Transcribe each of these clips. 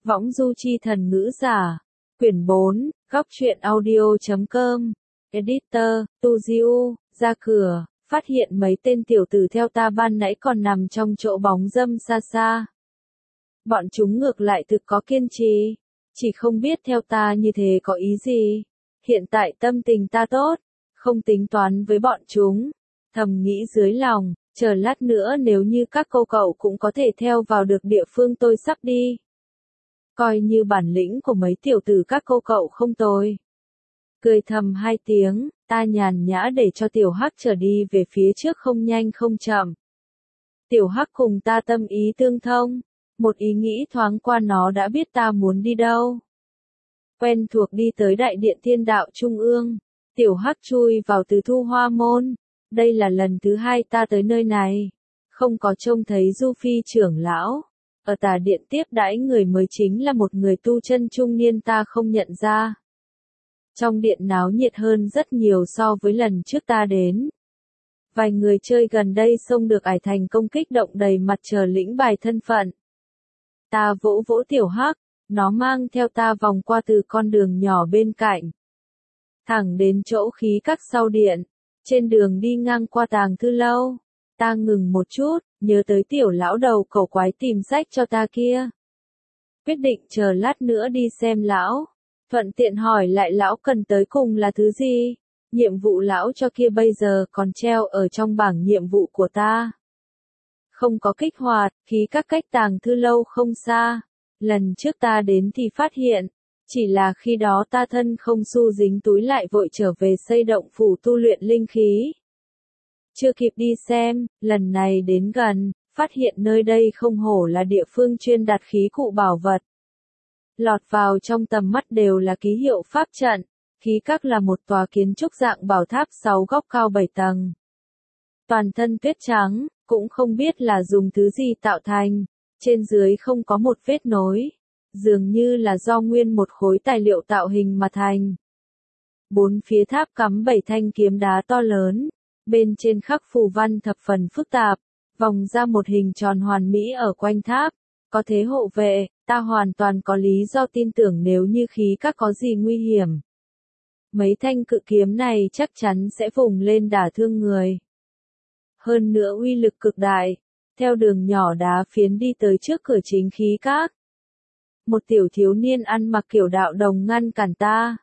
Võng du chi thần ngữ giả. Quyển 4, góc truyện audio.com. Editor, Tu Diu, ra cửa, phát hiện mấy tên tiểu tử theo ta ban nãy còn nằm trong chỗ bóng râm xa xa. Bọn chúng ngược lại thực có kiên trì, chỉ không biết theo ta như thế có ý gì. Hiện tại tâm tình ta tốt, không tính toán với bọn chúng. Thầm nghĩ dưới lòng, chờ lát nữa nếu như các cô cậu cũng có thể theo vào được địa phương tôi sắp đi. Coi như bản lĩnh của mấy tiểu tử các cô cậu không tồi. Cười thầm hai tiếng, ta nhàn nhã để cho tiểu hắc trở đi về phía trước không nhanh không chậm. Tiểu hắc cùng ta tâm ý tương thông, một ý nghĩ thoáng qua nó đã biết ta muốn đi đâu. Quen thuộc đi tới đại điện thiên đạo trung ương, tiểu hắc chui vào từ thu hoa môn. Đây là lần thứ hai ta tới nơi này, không có trông thấy Du Phi trưởng lão. Ở tà điện tiếp đãi người mới chính là một người tu chân trung niên ta không nhận ra. Trong điện náo nhiệt hơn rất nhiều so với lần trước ta đến. Vài người chơi gần đây xông được ải thành công kích động đầy mặt chờ lĩnh bài thân phận. Ta vỗ vỗ tiểu hắc, nó mang theo ta vòng qua từ con đường nhỏ bên cạnh. Thẳng đến chỗ khí các sau điện, trên đường đi ngang qua tàng thư lâu. Ta ngừng một chút, nhớ tới tiểu lão đầu cẩu quái tìm sách cho ta kia. Quyết định chờ lát nữa đi xem lão. Thuận tiện hỏi lại lão cần tới cùng là thứ gì. Nhiệm vụ lão cho kia bây giờ còn treo ở trong bảng nhiệm vụ của ta. Không có kích hoạt, khí các cách tàng thư lâu không xa. Lần trước ta đến thì phát hiện. Chỉ là khi đó ta thân không xu dính túi lại vội trở về xây động phủ tu luyện linh khí. Chưa kịp đi xem, lần này đến gần, phát hiện nơi đây không hổ là địa phương chuyên đặt khí cụ bảo vật. Lọt vào trong tầm mắt đều là ký hiệu pháp trận, khí các là một tòa kiến trúc dạng bảo tháp 6 góc cao 7 tầng. Toàn thân tuyết trắng, cũng không biết là dùng thứ gì tạo thành, trên dưới không có một vết nối, dường như là do nguyên một khối tài liệu tạo hình mà thành. Bốn phía tháp cắm 7 thanh kiếm đá to lớn. Bên trên khắc phù văn thập phần phức tạp, vòng ra một hình tròn hoàn mỹ ở quanh tháp, có thế hộ vệ, ta hoàn toàn có lý do tin tưởng nếu như khí các có gì nguy hiểm. Mấy thanh cự kiếm này chắc chắn sẽ vùng lên đả thương người. Hơn nữa uy lực cực đại, theo đường nhỏ đá phiến đi tới trước cửa chính khí các. Một tiểu thiếu niên ăn mặc kiểu đạo đồng ngăn cản ta.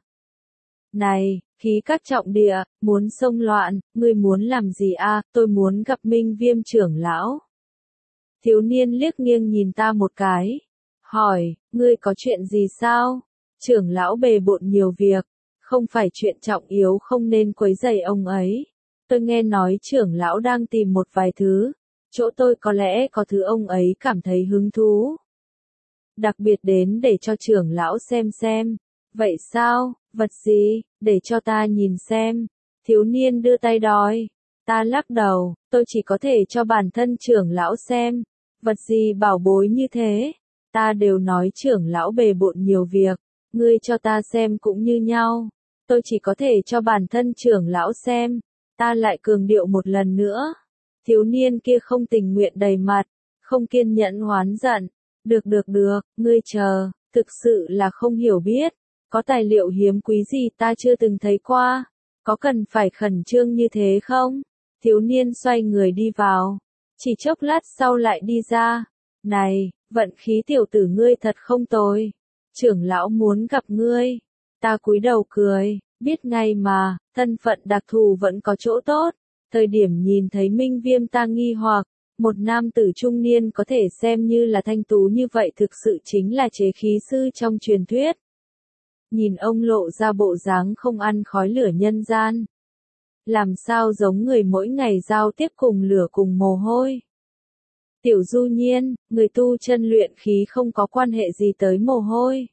Này, khí các trọng địa, muốn xông loạn, ngươi muốn làm gì a? Tôi muốn gặp Minh Viêm trưởng lão. Thiếu niên liếc nghiêng nhìn ta một cái, hỏi, ngươi có chuyện gì sao? Trưởng lão bề bộn nhiều việc, không phải chuyện trọng yếu không nên quấy rầy ông ấy. Tôi nghe nói trưởng lão đang tìm một vài thứ, chỗ tôi có lẽ có thứ ông ấy cảm thấy hứng thú. Đặc biệt đến để cho trưởng lão xem. Vậy sao, vật gì, để cho ta nhìn xem. Thiếu niên đưa tay đòi. Ta lắc đầu, tôi chỉ có thể cho bản thân trưởng lão xem. Vật gì bảo bối như thế. Ta đều nói trưởng lão bề bộn nhiều việc. Ngươi cho ta xem cũng như nhau. Tôi chỉ có thể cho bản thân trưởng lão xem. Ta lại cường điệu một lần nữa. Thiếu niên kia không tình nguyện đầy mặt. Không kiên nhẫn hoán giận. Được, ngươi chờ, thực sự là không hiểu biết. Có tài liệu hiếm quý gì ta chưa từng thấy qua? Có cần phải khẩn trương như thế không? Thiếu niên xoay người đi vào. Chỉ chốc lát sau lại đi ra. Này, vận khí tiểu tử ngươi thật không tồi. Trưởng lão muốn gặp ngươi. Ta cúi đầu cười, biết ngay mà, thân phận đặc thù vẫn có chỗ tốt. Thời điểm nhìn thấy Minh Viêm ta nghi hoặc, một nam tử trung niên có thể xem như là thanh tú như vậy thực sự chính là chế khí sư trong truyền thuyết. Nhìn ông lộ ra bộ dáng không ăn khói lửa nhân gian. Làm sao giống người mỗi ngày giao tiếp cùng lửa cùng mồ hôi. Tiểu Du Nhiên, người tu chân luyện khí không có quan hệ gì tới mồ hôi.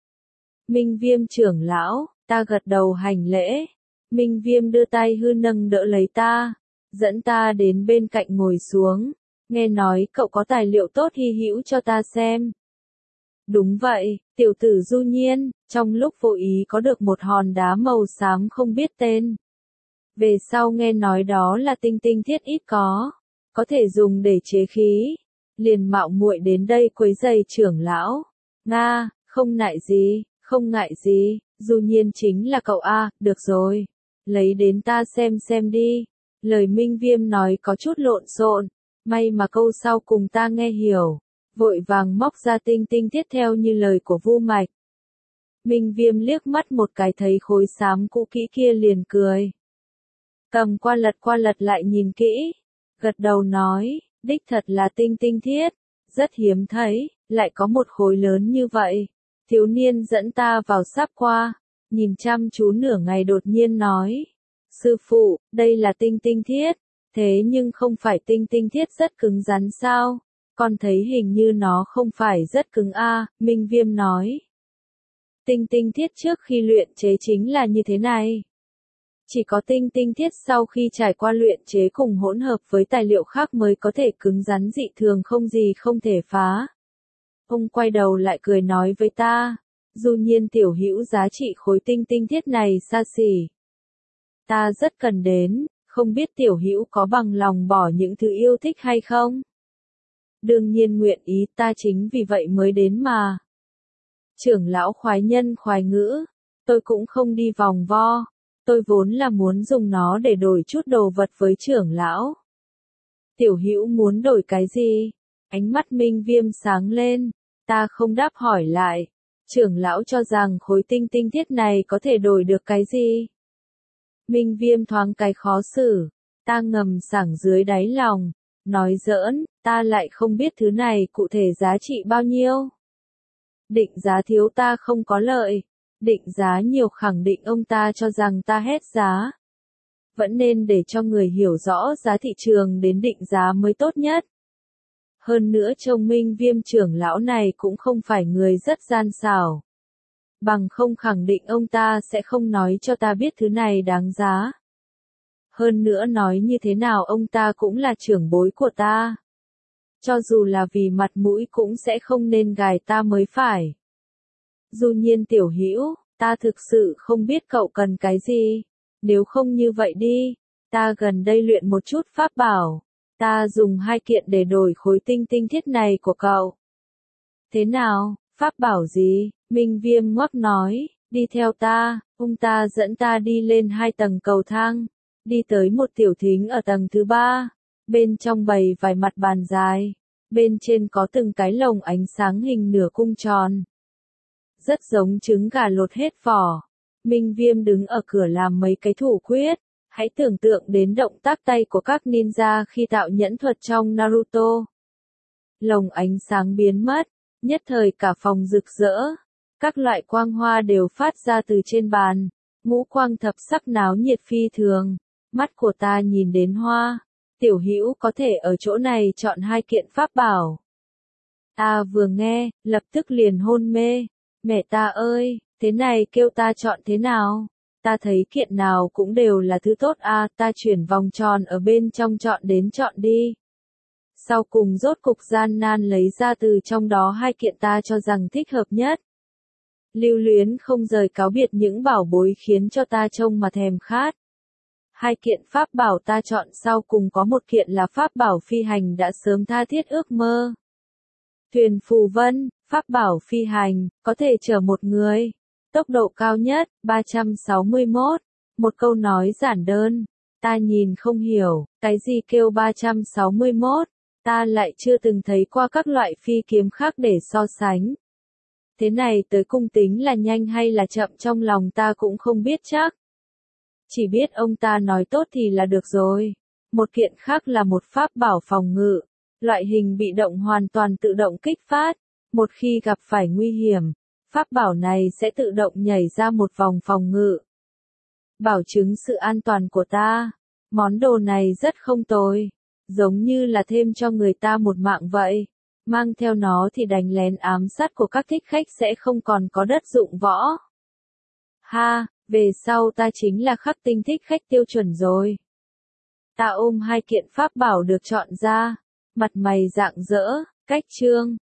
Minh Viêm trưởng lão, ta gật đầu hành lễ. Minh Viêm đưa tay hư nâng đỡ lấy ta, dẫn ta đến bên cạnh ngồi xuống. Nghe nói cậu có tài liệu tốt hy hữu cho ta xem. Đúng vậy, tiểu tử Du Nhiên, trong lúc vô ý có được một hòn đá màu xám không biết tên. Về sau nghe nói đó là tinh tinh thiết ít có thể dùng để chế khí. Liền mạo muội đến đây quấy giày trưởng lão. Nga, không ngại gì, không ngại gì, Du Nhiên chính là cậu a, được rồi. Lấy đến ta xem đi. Lời Minh Viêm nói có chút lộn xộn, may mà câu sau cùng ta nghe hiểu. Vội vàng móc ra tinh tinh thiết theo như lời của Vu Mạch. Minh Viêm liếc mắt một cái thấy khối xám cũ kỹ kia liền cười. Cầm qua lật lại nhìn kỹ. Gật đầu nói, đích thật là tinh tinh thiết. Rất hiếm thấy, lại có một khối lớn như vậy. Thiếu niên dẫn ta vào sáp qua, nhìn chăm chú nửa ngày đột nhiên nói. Sư phụ, đây là tinh tinh thiết, thế nhưng không phải tinh tinh thiết rất cứng rắn sao? Con thấy hình như nó không phải rất cứng a, Minh Viêm nói. Tinh tinh thiết trước khi luyện chế chính là như thế này. Chỉ có tinh tinh thiết sau khi trải qua luyện chế cùng hỗn hợp với tài liệu khác mới có thể cứng rắn dị thường không gì không thể phá. Ông quay đầu lại cười nói với ta, Du Nhiên tiểu hữu giá trị khối tinh tinh thiết này xa xỉ. Ta rất cần đến, không biết tiểu hữu có bằng lòng bỏ những thứ yêu thích hay không? Đương nhiên nguyện ý, ta chính vì vậy mới đến mà. Trưởng lão khoái nhân khoái ngữ, tôi cũng không đi vòng vo, tôi vốn là muốn dùng nó để đổi chút đồ vật với trưởng lão. Tiểu hữu muốn đổi cái gì? Ánh mắt Minh Viêm sáng lên, ta không đáp hỏi lại. Trưởng lão cho rằng khối tinh tinh thiết này có thể đổi được cái gì? Minh Viêm thoáng cái khó xử, ta ngầm sảng dưới đáy lòng, nói giỡn, ta lại không biết thứ này cụ thể giá trị bao nhiêu. Định giá thiếu ta không có lợi, định giá nhiều khẳng định ông ta cho rằng ta hết giá. Vẫn nên để cho người hiểu rõ giá thị trường đến định giá mới tốt nhất. Hơn nữa trông Minh Viêm trưởng lão này cũng không phải người rất gian xảo. Bằng không khẳng định ông ta sẽ không nói cho ta biết thứ này đáng giá. Hơn nữa nói như thế nào ông ta cũng là trưởng bối của ta. Cho dù là vì mặt mũi cũng sẽ không nên gài ta mới phải. Du Nhiên tiểu hữu, ta thực sự không biết cậu cần cái gì. Nếu không như vậy đi, ta gần đây luyện một chút pháp bảo. Ta dùng 2 kiện để đổi khối tinh tinh thiết này của cậu. Thế nào, pháp bảo gì? Minh Viêm ngoắc nói, đi theo ta, ông ta dẫn ta đi lên 2 tầng cầu thang, đi tới một tiểu thính ở tầng thứ 3, bên trong bày vài mặt bàn dài, bên trên có từng cái lồng ánh sáng hình nửa cung tròn. Rất giống trứng gà lột hết vỏ. Minh Viêm đứng ở cửa làm mấy cái thủ quyết, hãy tưởng tượng đến động tác tay của các ninja khi tạo nhẫn thuật trong Naruto. Lồng ánh sáng biến mất, nhất thời cả phòng rực rỡ. Các loại quang hoa đều phát ra từ trên bàn, ngũ quang thập sắc náo nhiệt phi thường. Mắt của ta nhìn đến hoa, tiểu hữu có thể ở chỗ này chọn 2 kiện pháp bảo. Ta vừa nghe, lập tức liền hôn mê. Mẹ ta ơi, thế này kêu ta chọn thế nào? Ta thấy kiện nào cũng đều là thứ tốt a, ta chuyển vòng tròn ở bên trong chọn đến chọn đi. Sau cùng rốt cục gian nan lấy ra từ trong đó 2 kiện ta cho rằng thích hợp nhất. Lưu luyến không rời cáo biệt những bảo bối khiến cho ta trông mà thèm khát. 2 kiện pháp bảo ta chọn sau cùng có một kiện là pháp bảo phi hành đã sớm tha thiết ước mơ. Thuyền phù vân, pháp bảo phi hành, có thể chở một người. Tốc độ cao nhất, 361. Một câu nói giản đơn. Ta nhìn không hiểu, cái gì kêu 361. Ta lại chưa từng thấy qua các loại phi kiếm khác để so sánh. Thế này tới cung tính là nhanh hay là chậm trong lòng ta cũng không biết chắc. Chỉ biết ông ta nói tốt thì là được rồi. Một kiện khác là một pháp bảo phòng ngự. Loại hình bị động hoàn toàn tự động kích phát. Một khi gặp phải nguy hiểm, pháp bảo này sẽ tự động nhảy ra một vòng phòng ngự. Bảo chứng sự an toàn của ta. Món đồ này rất không tồi. Giống như là thêm cho người ta một mạng vậy. Mang theo nó thì đánh lén ám sát của các thích khách sẽ không còn có đất dụng võ. Ha, về sau ta chính là khắc tinh thích khách tiêu chuẩn rồi. Ta ôm 2 kiện pháp bảo được chọn ra. Mặt mày rạng rỡ, cách chương.